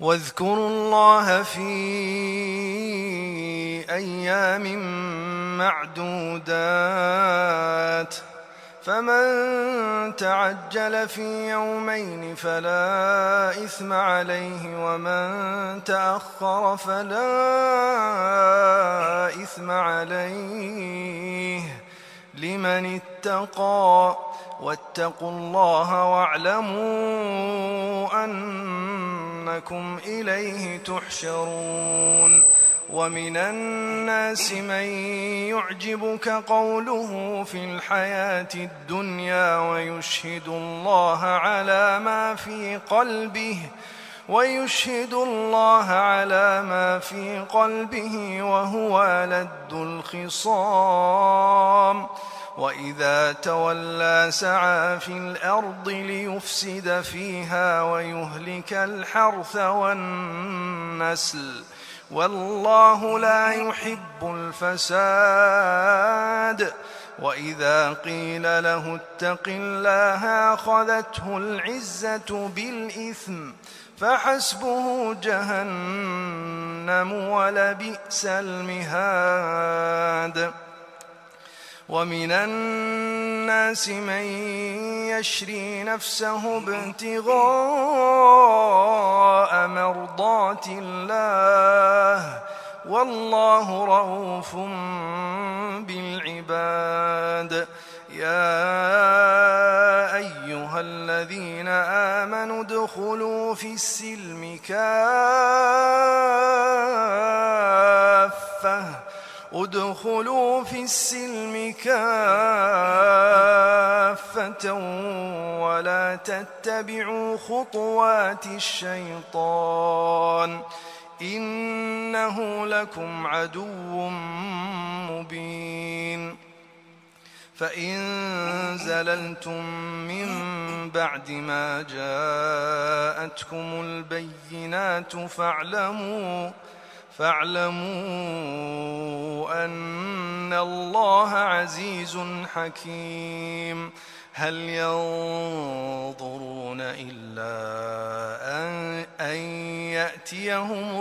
واذكروا الله في أيام معدودات فمن تعجل في يومين فلا إثم عليه ومن تأخر فلا إثم عليه لمن اتقى واتقوا الله واعلموا أنكم إليه تحشرون ومن الناس من يعجبك قوله في الحياة الدنيا ويشهد الله على ما في قلبه وهو ألد الخصام وإذا تولى سعى في الأرض ليفسد فيها ويهلك الحرث والنسل والله لا يحب الفساد وإذا قيل له اتق الله أخذته العزة بالإثم فحسبه جهنم ولبئس المهاد ومن الناس من يشري نفسه ابتغاء مرضات الله والله رؤوف بالعباد يا أيها الذين آمنوا ادخلوا في السلم كافة ولا تتبعوا خطوات الشيطان إنه لكم عدو مبين فإن زللتم من بعد ما جاءتكم البينات فاعلموا أن الله عزيز حكيم هل ينظرون إلا أن يأتيهم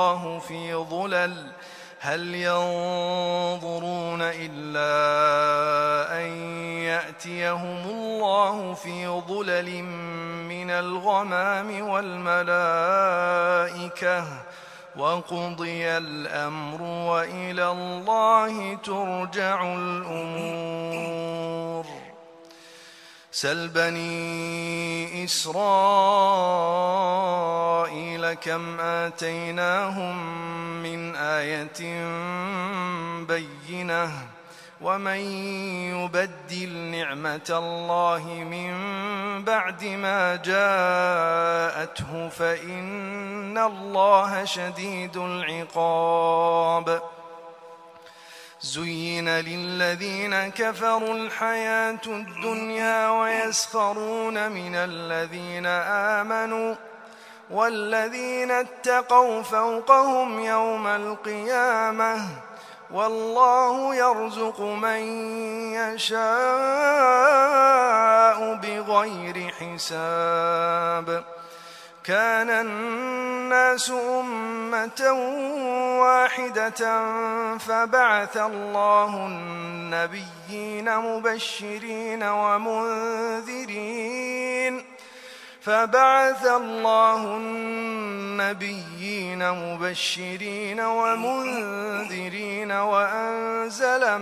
الله في ظلل من الغمام والملائكة وقضي الأمر وإلى الله ترجع الأمور سل بني إسرائيل كم آتيناهم من آية بينة ومن يبدل نعمة الله من بعد ما جاءته فإن الله شديد العقاب زين للذين كفروا الحياة الدنيا ويسخرون من الذين آمنوا والذين اتقوا فوقهم يوم القيامة والله يرزق من يشاء بغير حساب كان الناس أمة واحدة فبعث الله النبيين مبشرين ومنذرين وأنزل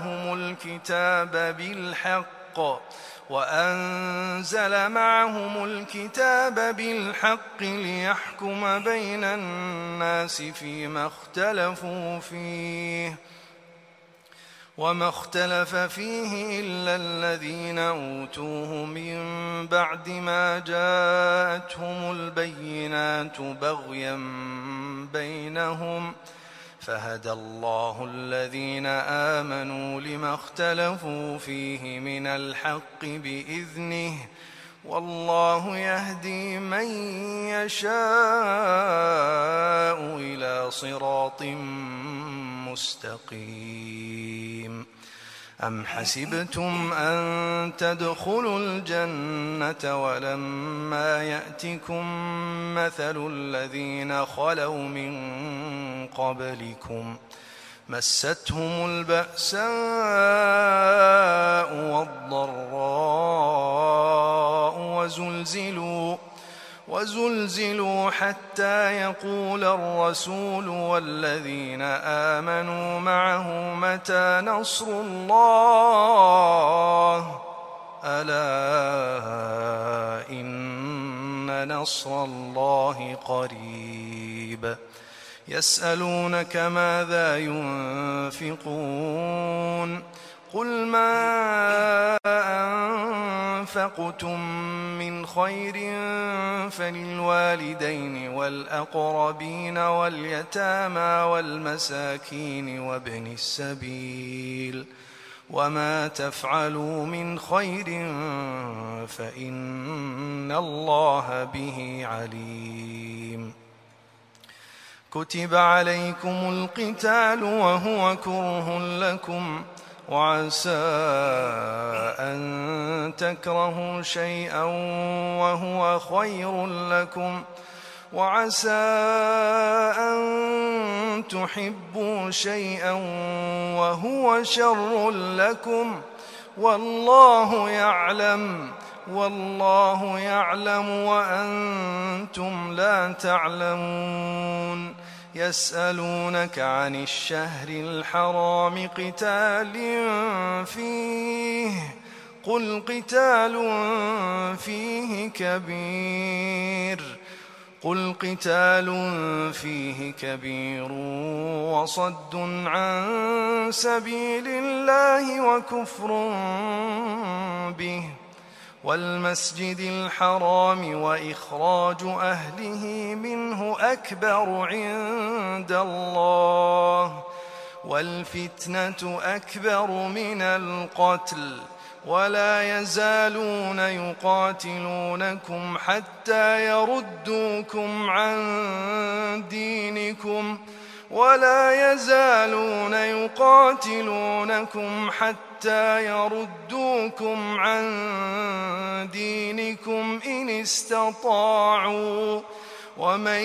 معهم الكتاب بالحق ليحكم بين الناس فيما اختلفوا فيه وما اختلف فيه إلا الذين أوتوه من بعد ما جاءتهم البينات بغيا بينهم فهدى الله الذين آمنوا لما اختلفوا فيه من الحق بإذنه والله يهدي من يشاء إلى صراط مستقيم أم حسبتم أن تدخلوا الجنة ولما يأتكم مثل الذين خلوا من قبلكم مستهم البأساء والضراء وزلزلوا حتى يقول الرسول والذين آمنوا معه متى نصر الله ألا إن نصر الله قريب يسألونك ماذا ينفقون قل ما أنفقتم من خير فللوالدين والأقربين واليتامى والمساكين وابن السبيل وما تفعلوا من خير فإن الله به عليم كتب عليكم القتال وهو كره لكم وعسى أن تكرهوا شيئا وهو خير لكم وعسى أن تحبوا شيئا وهو شر لكم والله يعلم وأنتم لا تعلمون يسألونك عن الشهر الحرام قتال فيه قل قتال فيه كبير وصد عن سبيل الله وكفر به والمسجد الحرام وإخراج أهله منه أكبر عند الله والفتنة أكبر من القتل ولا يزالون يقاتلونكم حتى يردوكم عن دينكم إن استطاعوا ومن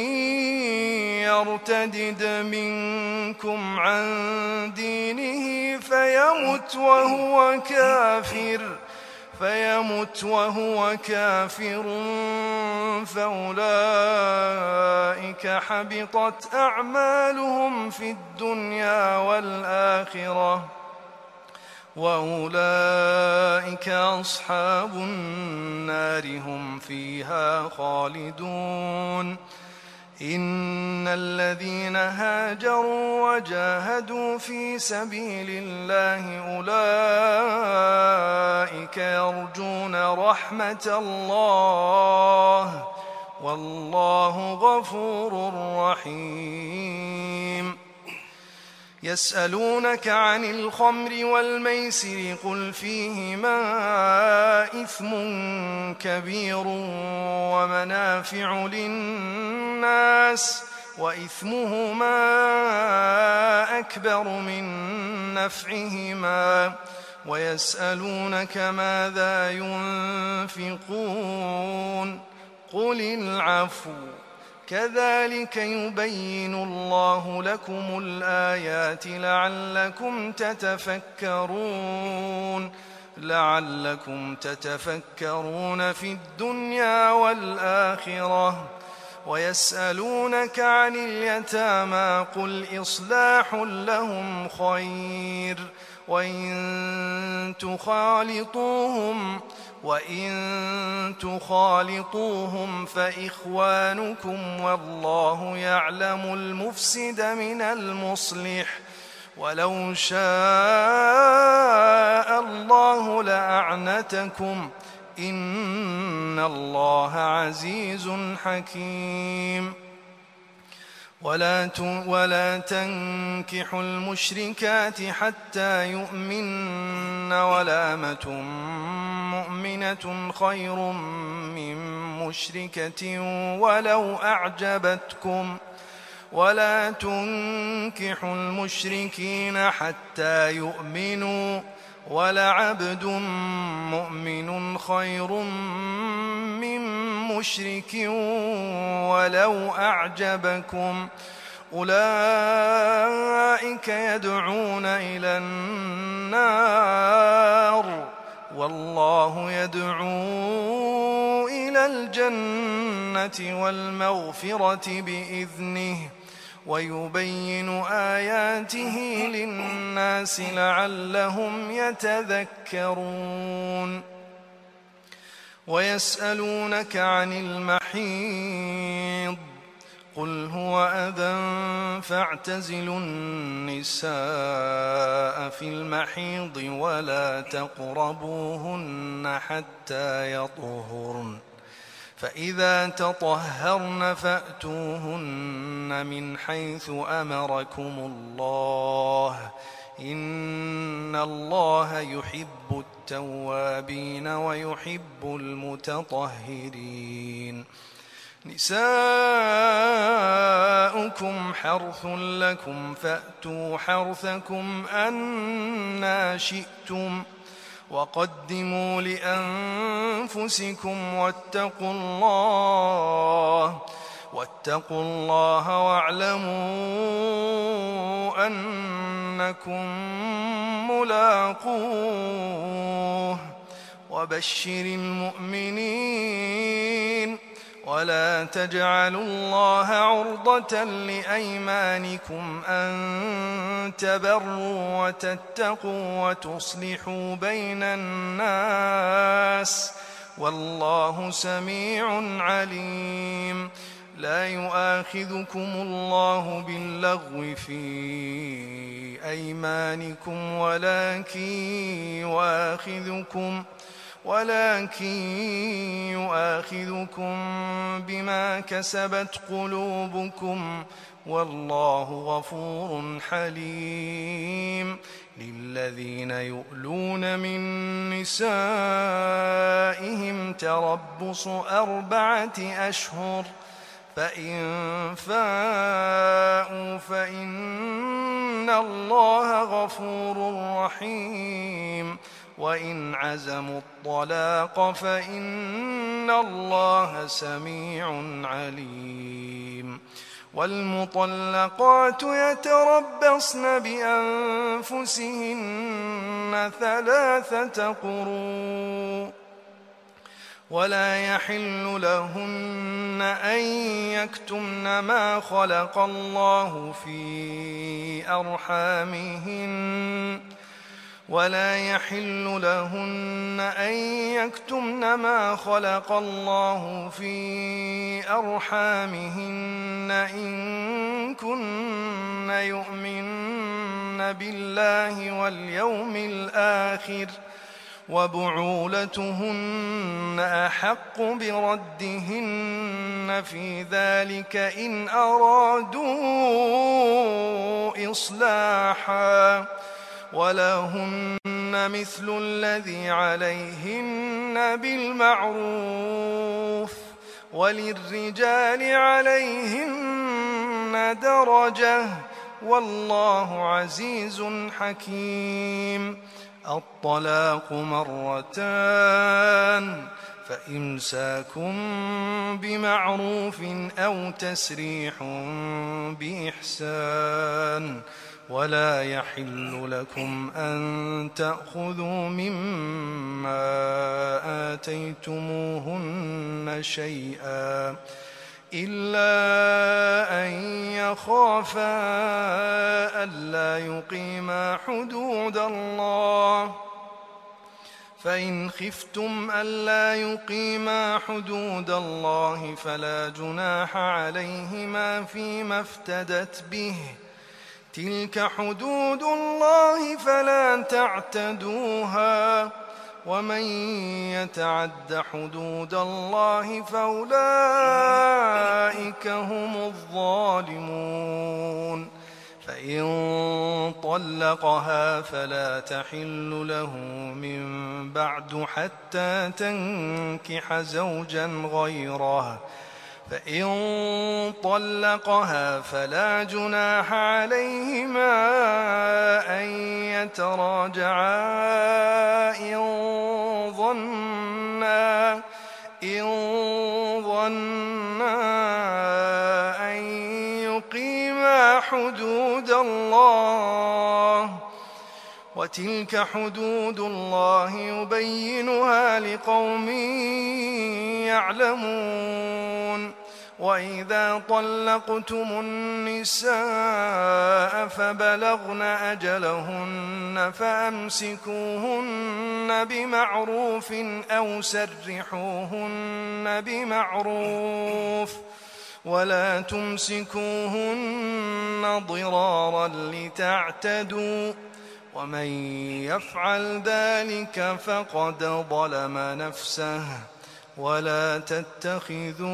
يرتدد منكم عن دينه فيمت وهو كافر فأولئك حبطت أعمالهم في الدنيا والآخرة وأولئك أصحاب النار هم فيها خالدون إن الذين هاجروا وجاهدوا في سبيل الله أولئك يرجون رحمة الله والله غفور رحيم يسألونك عن الخمر والميسر قل فيهما إثم كبير ومنافع للناس وإثمهما أكبر من نفعهما ويسألونك ماذا ينفقون قل العفو كذلك يبين الله لكم الآيات لعلكم تتفكرون في الدنيا والآخرة ويسألونك عن اليتامى قل إصلاح لهم خير وإن تخالطوهم فإخوانكم والله يعلم المفسد من المصلح ولو شاء الله لأعنتكم إن الله عزيز حكيم ولا تنكحوا المشركات حتى يؤمن ولامة مؤمنة خير من مشركة ولو أعجبتكم ولا تنكحوا المشركين حتى يؤمنوا ولعبد مؤمن خير من مشرك ولو أعجبكم أولئك يدعون إلى النار والله يدعو إلى الجنة والمغفرة بإذنه ويبين آياته للناس لعلهم يتذكرون ويسألونك عن المحيض قل هو أذى فاعتزلوا النساء في المحيض ولا تقربوهن حتى يطهرن فإذا تطهرن فأتوهن من حيث أمركم الله إن الله يحب التوابين ويحب المتطهرين نساؤكم حرث لكم فأتوا حرثكم أنى شئتم وقدموا لأنفسكم واتقوا الله واعلموا أنكم ملاقوه وبشر المؤمنين ولا تجعلوا الله عرضة لأيمانكم أن تبروا وتتقوا وتصلحوا بين الناس والله سميع عليم لا يؤاخذكم الله باللغو في أيمانكم ولكن يؤاخذكم بما كسبت قلوبكم والله غفور حليم للذين يؤلون من نسائهم تربص 4 أشهر فإن فاءوا فإن الله غفور رحيم وإن عزموا الطلاق فإن الله سميع عليم والمطلقات يتربصن بأنفسهن 3 قروء ولا يحل لهن أن يكتمن ما خلق الله في أرحامهن إن كن يؤمن بالله واليوم الآخر وبعولتهن أحق بردهن في ذلك إن أرادوا إصلاحا ولهن مثل الذي عليهن بالمعروف وللرجال عليهن درجة والله عزيز حكيم الطلاق 2 فإمساكم بمعروف أو تسريح بإحسان ولا يحل لكم أن تأخذوا مما آتيتموهن شيئا إلا أن يخافا ألا يقيما حدود الله فإن خفتم ألا يقيما حدود الله فلا جناح عليهما فيما افتدت به تلك حدود الله فلا تعتدوها ومن يتعد حدود الله فأولئك هم الظالمون فإن طلقها فلا تحل له من بعد حتى تنكح زوجا غيره فإن طلقها فلا جناح عليهما أن يتراجعا إن ظنا أن يقيما حدود الله، وتلك حدود الله يبينها لقوم يعلمون. وإذا طلقتم النساء فبلغن أجلهن فأمسكوهن بمعروف أو سرحوهن بمعروف، ولا تمسكوهن ضرارا لتعتدوا، ومن يفعل ذلك فقد ظلم نفسه. ولا تتخذوا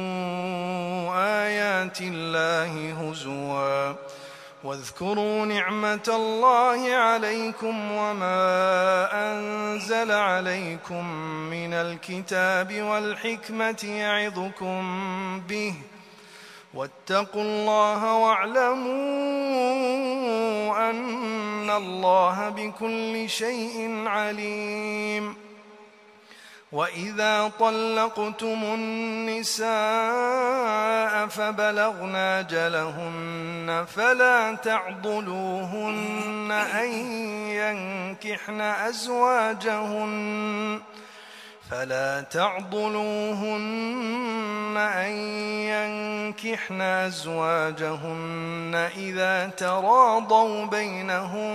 آيات الله هزوا، واذكروا نعمة الله عليكم وما أنزل عليكم من الكتاب والحكمة يعظكم به، واتقوا الله واعلموا أن الله بكل شيء عليم. وإذا طلقتم النساء فبلغن أجلهن فلا تعضلوهن أن ينكحن أزواجهن إذا تراضوا بينهم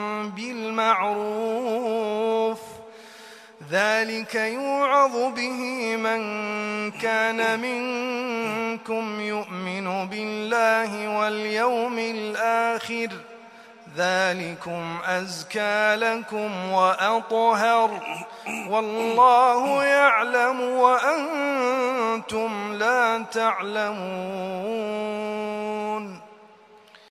بالمعروف، ذلك يوعظ به من كان منكم يؤمن بالله واليوم الآخر، ذلكم أزكى لكم وأطهر، والله يعلم وأنتم لا تعلمون.